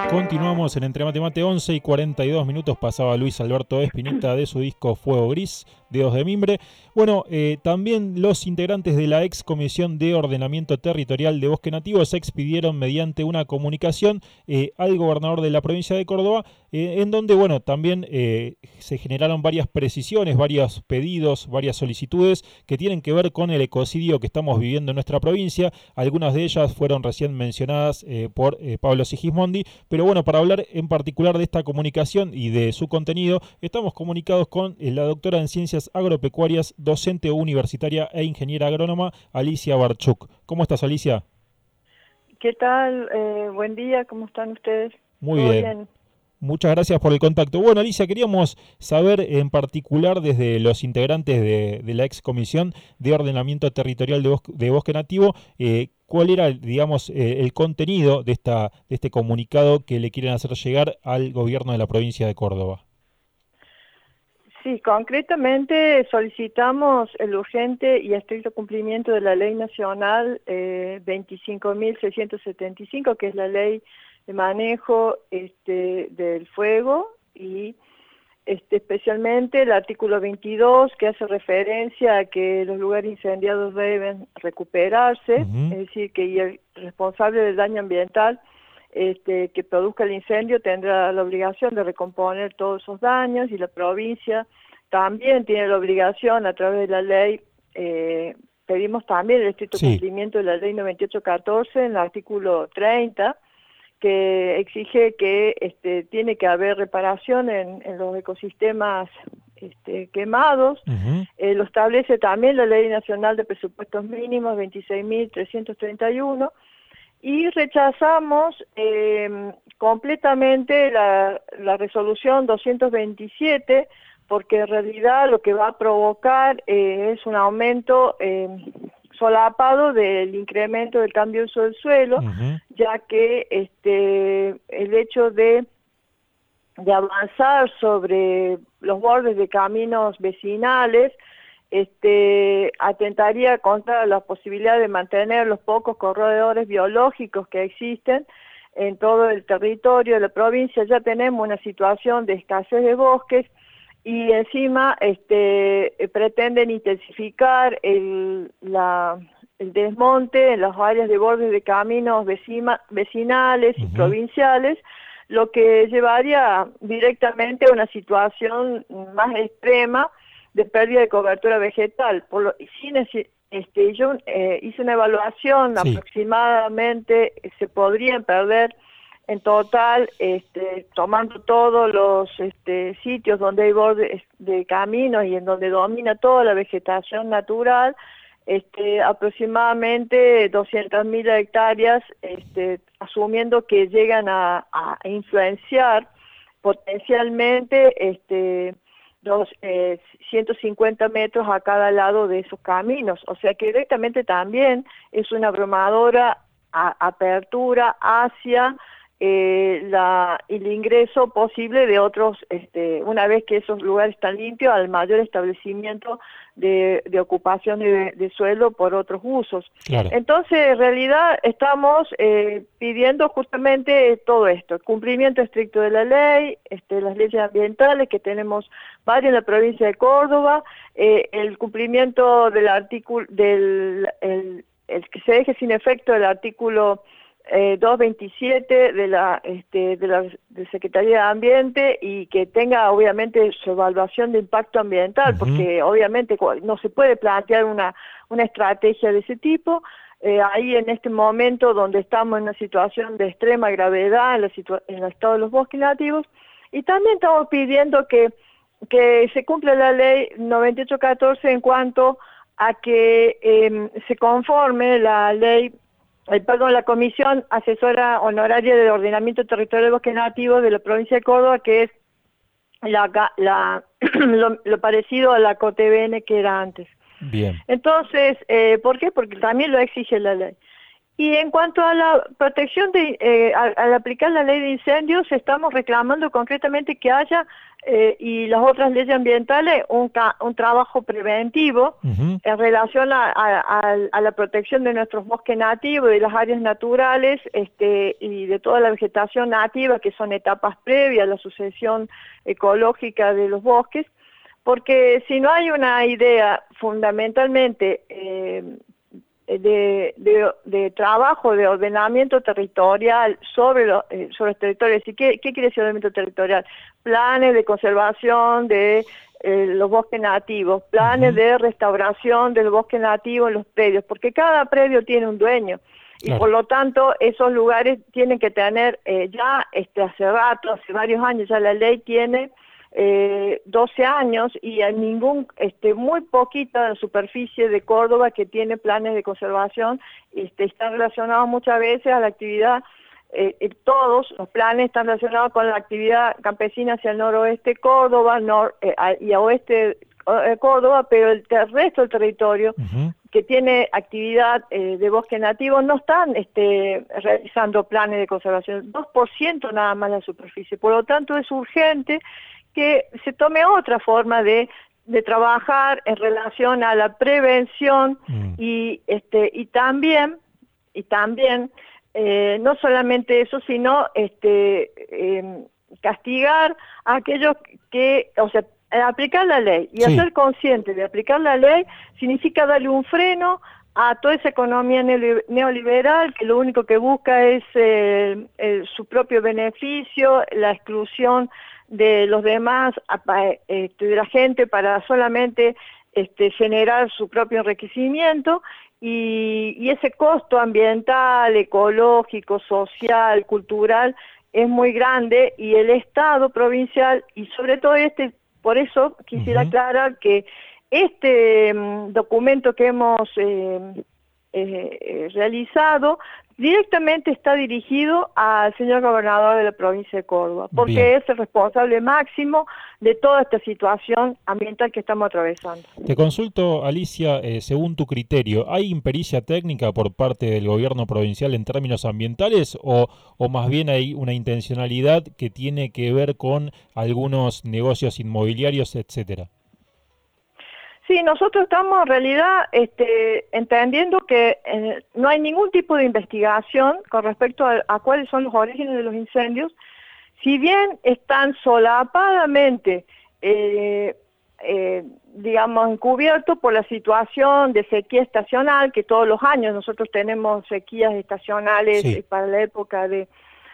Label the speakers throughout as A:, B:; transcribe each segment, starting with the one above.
A: Continuamos en Entre Mate Mate, 11 y 42 minutos. Pasaba Luis Alberto Espineta de su disco Fuego Gris, Dedos de Mimbre. Bueno, también los integrantes de la ex Comisión de Ordenamiento Territorial de Bosque Nativo se expidieron mediante una comunicación al gobernador de la provincia de Córdoba, en donde, bueno, también se generaron varias precisiones, varios pedidos, varias solicitudes que tienen que ver con el ecocidio que estamos viviendo en nuestra provincia. Algunas de ellas fueron recién mencionadas por Pablo Sigismondi, pero bueno, para hablar en particular de esta comunicación y de su contenido, estamos comunicados con la doctora en Ciencias Agropecuarias, docente universitaria e ingeniera agrónoma, Alicia Barchuk. ¿Cómo estás, Alicia?
B: ¿Qué tal? Buen día, ¿cómo están ustedes?
A: Muy
B: ¿Todo
A: bien.
B: bien?
A: Muchas gracias por el contacto. Bueno, Alicia, queríamos saber en particular desde los integrantes de la ex Comisión de Ordenamiento Territorial de Bosque Nativo, cuál era, digamos, el contenido de este comunicado que le quieren hacer llegar al gobierno de la provincia de Córdoba.
B: Sí, concretamente solicitamos el urgente y estricto cumplimiento de la Ley Nacional 25.675, que es la ley de manejo del fuego, y especialmente el artículo 22, que hace referencia a que los lugares incendiados deben recuperarse,
A: Ujú.
B: es decir, que y el responsable del daño ambiental que produzca el incendio tendrá la obligación de recomponer todos esos daños, y la provincia también tiene la obligación a través de la ley. Pedimos también el estricto
A: Sí.
B: cumplimiento de la ley 9814 en el artículo 30, que exige que tiene que haber reparación en los ecosistemas quemados.
A: Ujú.
B: Lo establece también la Ley Nacional de Presupuestos Mínimos 26.331, y rechazamos completamente la resolución 227, porque en realidad lo que va a provocar es un aumento solapado del incremento del cambio de uso del suelo,
A: Ujú.
B: ya que el hecho de avanzar sobre los bordes de caminos vecinales atentaría contra la posibilidad de mantener los pocos corredores biológicos que existen en todo el territorio de la provincia. Ya tenemos una situación de escasez de bosques, y encima pretenden intensificar el desmonte en las áreas de bordes de caminos vecinales y
A: Ujú.
B: provinciales, lo que llevaría directamente a una situación más extrema de pérdida de cobertura vegetal. Yo hice una evaluación,
A: Sí.
B: aproximadamente se podrían perder en total, tomando todos los sitios donde hay bordes de caminos y en donde domina toda la vegetación natural, aproximadamente 200.000 hectáreas, asumiendo que llegan a influenciar potencialmente 150 metros a cada lado de esos caminos. O sea que directamente también es una abrumadora apertura hacia el ingreso posible de otros, una vez que esos lugares están limpios, al mayor establecimiento de ocupación de suelo por otros usos.
A: Claro.
B: Entonces, en realidad, estamos pidiendo justamente todo esto: cumplimiento estricto de la ley, las leyes ambientales, que tenemos varias en la provincia de Córdoba, el cumplimiento del artículo, el que se deje sin efecto el artículo 227 de Secretaría de Ambiente, y que tenga obviamente su evaluación de impacto ambiental,
A: Ujú.
B: porque obviamente no se puede plantear una estrategia de ese tipo. Ahí en este momento donde estamos en una situación de extrema gravedad en el estado de los bosques nativos, y también estamos pidiendo que se cumpla la ley 9814 en cuanto a que se conforme la Comisión Asesora Honoraria de Ordenamiento Territorial de Bosques Nativos de la provincia de Córdoba, que es lo parecido a la COTBN que era antes.
A: Bien.
B: Entonces, ¿por qué? Porque también lo exige la ley. Y en cuanto a la protección al aplicar la ley de incendios, estamos reclamando concretamente que haya, y las otras leyes ambientales, un trabajo preventivo en relación a la protección de nuestros bosques nativos, de las áreas naturales, y de toda la vegetación nativa, que son etapas previas a la sucesión ecológica de los bosques, porque si no hay una idea fundamentalmente de trabajo, de ordenamiento territorial sobre los territorios. ¿Y qué quiere decir ordenamiento territorial? Planes de conservación de los bosques nativos, planes de restauración del bosque nativo en los predios, porque cada predio tiene un dueño. Y por lo tanto, esos lugares tienen que tener hace rato, hace varios años, ya la ley tiene 12 años y hay muy poquita superficie de Córdoba que tiene planes de conservación, están relacionados muchas veces a la actividad, todos los planes están relacionados con la actividad campesina hacia el noroeste de Córdoba y a oeste de Córdoba, pero el resto del territorio que tiene actividad de bosque nativo no están realizando planes de conservación, 2% nada más la superficie, por lo tanto es urgente que se tome otra forma de trabajar en relación a la prevención y también no solamente eso, sino castigar a aquellos que, aplicar la ley y hacer consciente de aplicar la ley significa darle un freno a toda esa economía neoliberal que lo único que busca es su propio beneficio, la exclusión de los demás, de la gente para solamente generar su propio enriquecimiento y ese costo ambiental, ecológico, social, cultural es muy grande y el Estado provincial y sobre todo por eso quisiera aclarar que documento que hemos realizado directamente está dirigido al señor gobernador de la provincia de Córdoba, porque es el responsable máximo de toda esta situación ambiental que estamos atravesando.
A: Te consulto, Alicia, según tu criterio, ¿hay impericia técnica por parte del gobierno provincial en términos ambientales o más bien hay una intencionalidad que tiene que ver con algunos negocios inmobiliarios, etcétera?
B: Sí, nosotros estamos en realidad entendiendo que no hay ningún tipo de investigación con respecto a cuáles son los orígenes de los incendios, si bien están solapadamente, digamos, encubiertos por la situación de sequía estacional, que todos los años nosotros tenemos sequías estacionales para la época de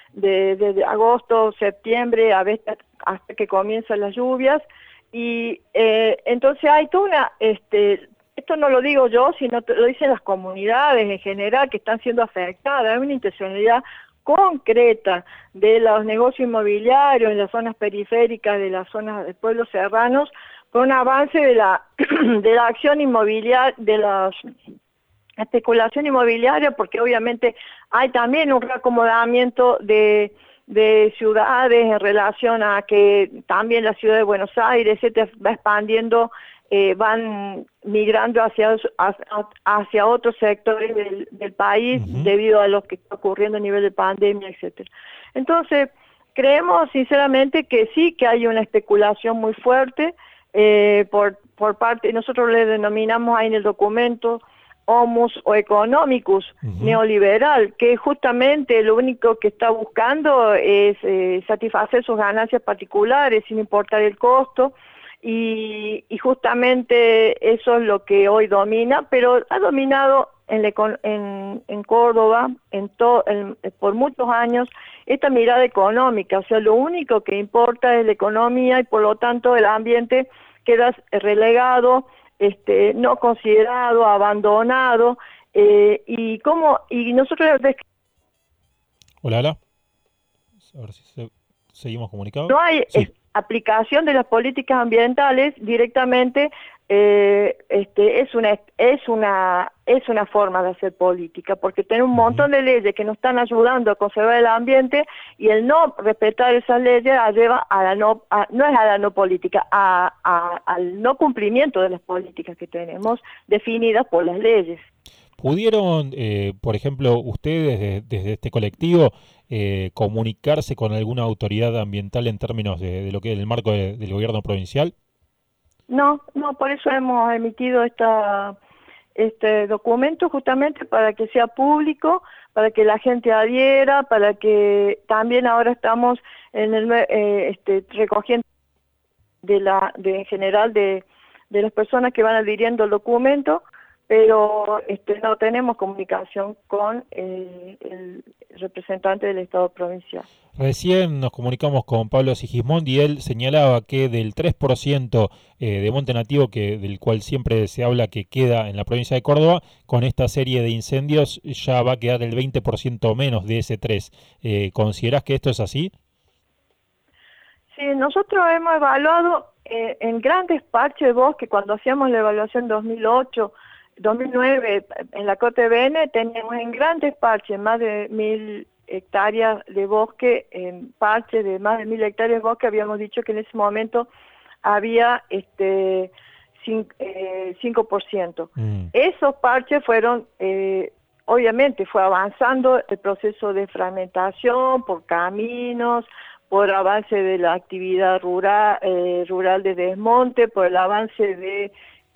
B: agosto, septiembre, a veces hasta que comienzan las lluvias. Y entonces hay toda esto no lo digo yo, sino lo dicen las comunidades en general que están siendo afectadas, hay una intencionalidad concreta de los negocios inmobiliarios en las zonas periféricas, de las zonas de pueblos serranos, con un avance de la acción inmobiliaria, de la especulación inmobiliaria, porque obviamente hay también un reacomodamiento de ciudades en relación a que también la ciudad de Buenos Aires se va expandiendo, van migrando hacia otros sectores del país debido a lo que está ocurriendo a nivel de pandemia, etcétera. Entonces, creemos sinceramente que sí, que hay una especulación muy fuerte por parte, nosotros le denominamos ahí en el documento Homus o Economicus neoliberal, que justamente lo único que está buscando es satisfacer sus ganancias particulares sin importar el costo, y justamente eso es lo que hoy domina, pero ha dominado en Córdoba por muchos años esta mirada económica, o sea, lo único que importa es la economía y por lo tanto el ambiente queda relegado, no considerado, abandonado, y nosotros...
A: Hola. A ver si seguimos comunicados.
B: No hay aplicación de las políticas ambientales directamente, es una forma de hacer política, porque tiene un montón de leyes que nos están ayudando a conservar el ambiente y el no respetar esas leyes lleva no es a la no política, al no cumplimiento de las políticas que tenemos definidas por las leyes.
A: ¿Pudieron, por ejemplo, ustedes desde este colectivo comunicarse con alguna autoridad ambiental en términos de lo que es el marco del gobierno provincial?
B: No, no, por eso hemos emitido este documento justamente para que sea público, para que la gente adhiera, para que también ahora estamos en recogiendo en general de las personas que van adhiriendo el documento, pero no tenemos comunicación con el representante del Estado provincial.
A: Recién nos comunicamos con Pablo Sigismondi y él señalaba que del 3% de monte nativo del cual siempre se habla que queda en la provincia de Córdoba, con esta serie de incendios ya va a quedar el 20% menos de ese 3%. ¿Considerás que esto es así?
B: Sí, nosotros hemos evaluado en grandes parches de bosque, cuando hacíamos la evaluación 2008, 2009, en la COTBN teníamos en grandes parches más de 1000 hectáreas de bosque, en parches de más de 1000 hectáreas de bosque, habíamos dicho que en ese momento había 5%. Esos parches fueron, obviamente fue avanzando el proceso de fragmentación por caminos, por avance de la actividad rural de desmonte, por el avance de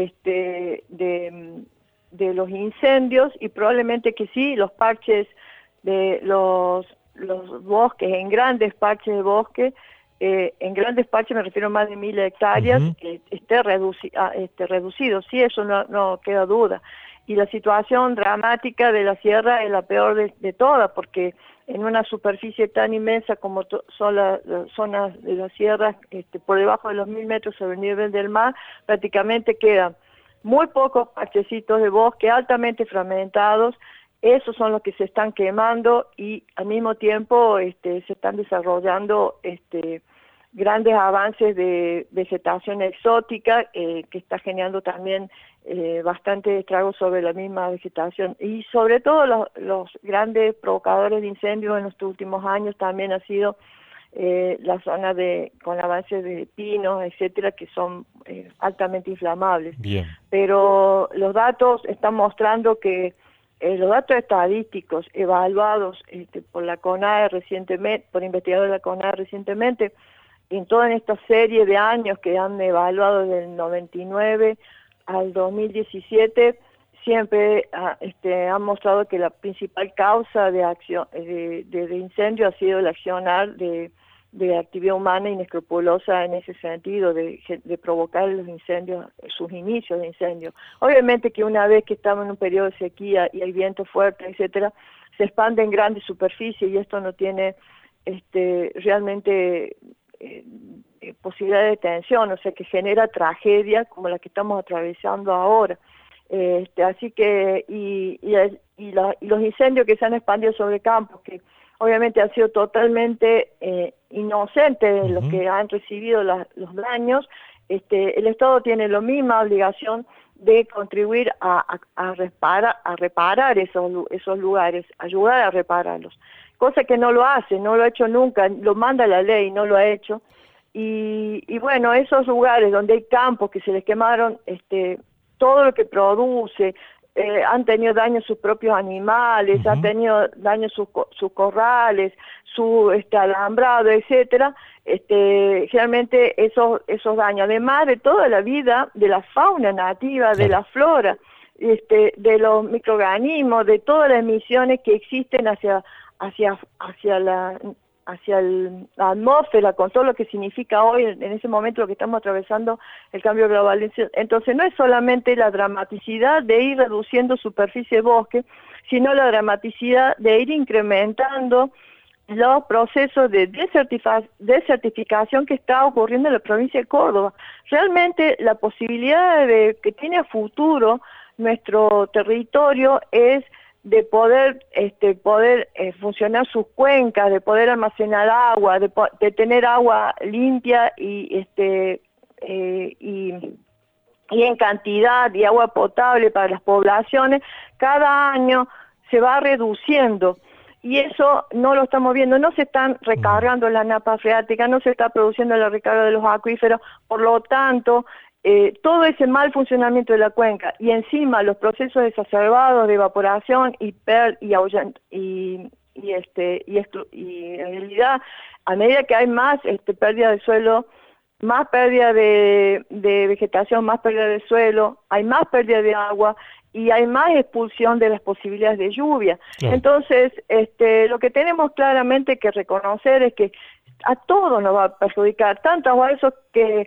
B: los incendios, y probablemente que sí, los parches de los bosques, en grandes parches de bosque, en grandes parches me refiero a más de 1000 hectáreas, esté reducido, sí, eso no queda duda. Y la situación dramática de la sierra es la peor de todas, porque en una superficie tan inmensa como son las zonas de las sierras, por debajo de los 1000 metros sobre el nivel del mar, prácticamente quedan muy pocos parchecitos de bosque altamente fragmentados. Esos son los que se están quemando y al mismo tiempo se están desarrollando grandes avances de vegetación exótica que está generando también bastante estragos sobre la misma vegetación, y sobre todo los grandes provocadores de incendios en los últimos años también ha sido la zona con avances de pinos, etcétera, que son altamente inflamables.
A: Bien.
B: Pero los datos están mostrando que los datos estadísticos evaluados por la CONAE recientemente, por investigadores de la CONAE recientemente, en toda esta serie de años que han evaluado del 99 al 2017, siempre han mostrado que la principal causa de acción de incendio ha sido el accionar de actividad humana inescrupulosa en ese sentido, de provocar los incendios, sus inicios de incendio. Obviamente que una vez que estamos en un periodo de sequía y hay viento fuerte, etcétera, se expande en grandes superficies y esto no tiene realmente posibilidad de detención, o sea que genera tragedia como la que estamos atravesando ahora. Así que los incendios que se han expandido sobre campos, que obviamente han sido totalmente inocentes los que han recibido los daños, el Estado tiene la misma obligación de contribuir a reparar esos lugares, ayudar a repararlos, cosa que no lo hace, no lo ha hecho nunca, lo manda la ley, no lo ha hecho. Y bueno, esos lugares donde hay campos que se les quemaron todo lo que produce, han tenido daño sus propios animales, han tenido daño sus corrales, su alambrado, etcétera, realmente esos daños, además de toda la vida de la fauna nativa, de la flora, de los microorganismos, de todas las emisiones que existen hacia la atmósfera, con todo lo que significa hoy, en ese momento lo que estamos atravesando, el cambio global. Entonces no es solamente la dramaticidad de ir reduciendo superficie de bosque, sino la dramaticidad de ir incrementando los procesos de desertificación que está ocurriendo en la provincia de Córdoba. Realmente la posibilidad que tiene a futuro nuestro territorio es de poder funcionar sus cuencas, de poder almacenar agua, de tener agua limpia y en cantidad, y agua potable para las poblaciones. Cada año se va reduciendo y eso no lo estamos viendo, no se están recargando las napas freáticas, no se está produciendo la recarga de los acuíferos, por lo tanto todo ese mal funcionamiento de la cuenca y encima los procesos exacerbados de evaporación y en realidad a medida que hay más pérdida de suelo, más pérdida de vegetación, más pérdida de suelo, hay más pérdida de agua y hay más expulsión de las posibilidades de lluvia. Claro. Entonces, lo que tenemos claramente que reconocer es que a todos nos va a perjudicar, tanto a esos que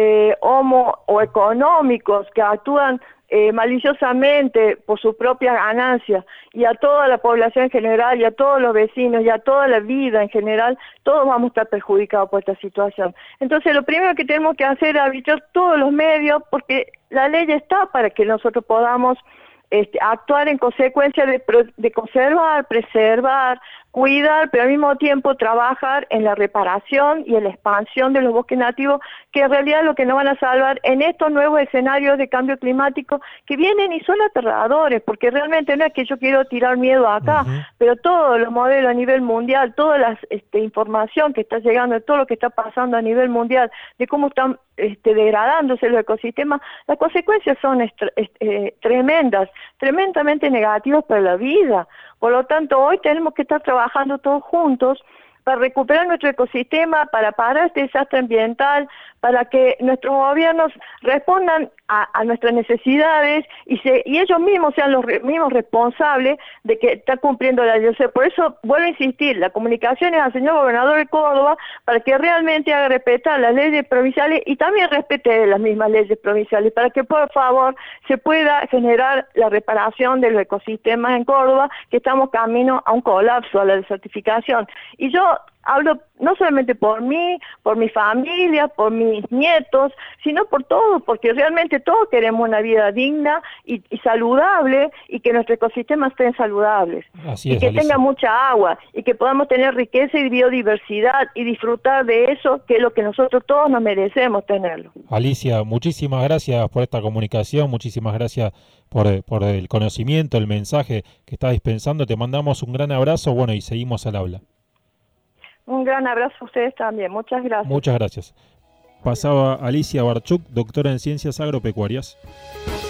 B: o económicos que actúan maliciosamente por su propia ganancia, y a toda la población en general, y a todos los vecinos, y a toda la vida en general, todos vamos a estar perjudicados por esta situación. Entonces, lo primero que tenemos que hacer es habilitar todos los medios, porque la ley está para que nosotros podamos actuar en consecuencia de conservar, preservar, cuidar, pero al mismo tiempo trabajar en la reparación y en la expansión de los bosques nativos, que en realidad lo que nos van a salvar en estos nuevos escenarios de cambio climático que vienen y son aterradores, porque realmente no es que yo quiero tirar miedo acá, pero todos los modelos a nivel mundial, toda la información que está llegando, de todo lo que está pasando a nivel mundial, de cómo están degradándose los ecosistemas, las consecuencias son tremendas, tremendamente negativas para la vida. Por lo tanto, hoy tenemos que estar trabajando todos juntos para recuperar nuestro ecosistema, para parar este desastre ambiental, para que nuestros gobiernos respondan a nuestras necesidades y ellos mismos sean los mismos responsables de que está cumpliendo la ley. O sea, por eso vuelvo a insistir, la comunicación es al señor gobernador de Córdoba para que realmente haga respetar las leyes provinciales y también respete las mismas leyes provinciales, para que por favor se pueda generar la reparación de los ecosistemas en Córdoba, que estamos camino a un colapso, a la desertificación. Y yo hablo no solamente por mí, por mi familia, por mis nietos, sino por todos, porque realmente todos queremos una vida digna y saludable, y que nuestros ecosistemas estén saludables.
A: Así
B: es, y que tenga mucha agua, y que podamos tener riqueza y biodiversidad y disfrutar de eso, que es lo que nosotros todos nos merecemos tenerlo.
A: Alicia, muchísimas gracias por esta comunicación, muchísimas gracias por el conocimiento, el mensaje que estás dispensando. Te mandamos un gran abrazo, bueno, y seguimos al habla.
B: Un gran abrazo a ustedes también. Muchas gracias.
A: Muchas gracias. Pasaba Alicia Barchuk, doctora en Ciencias Agropecuarias.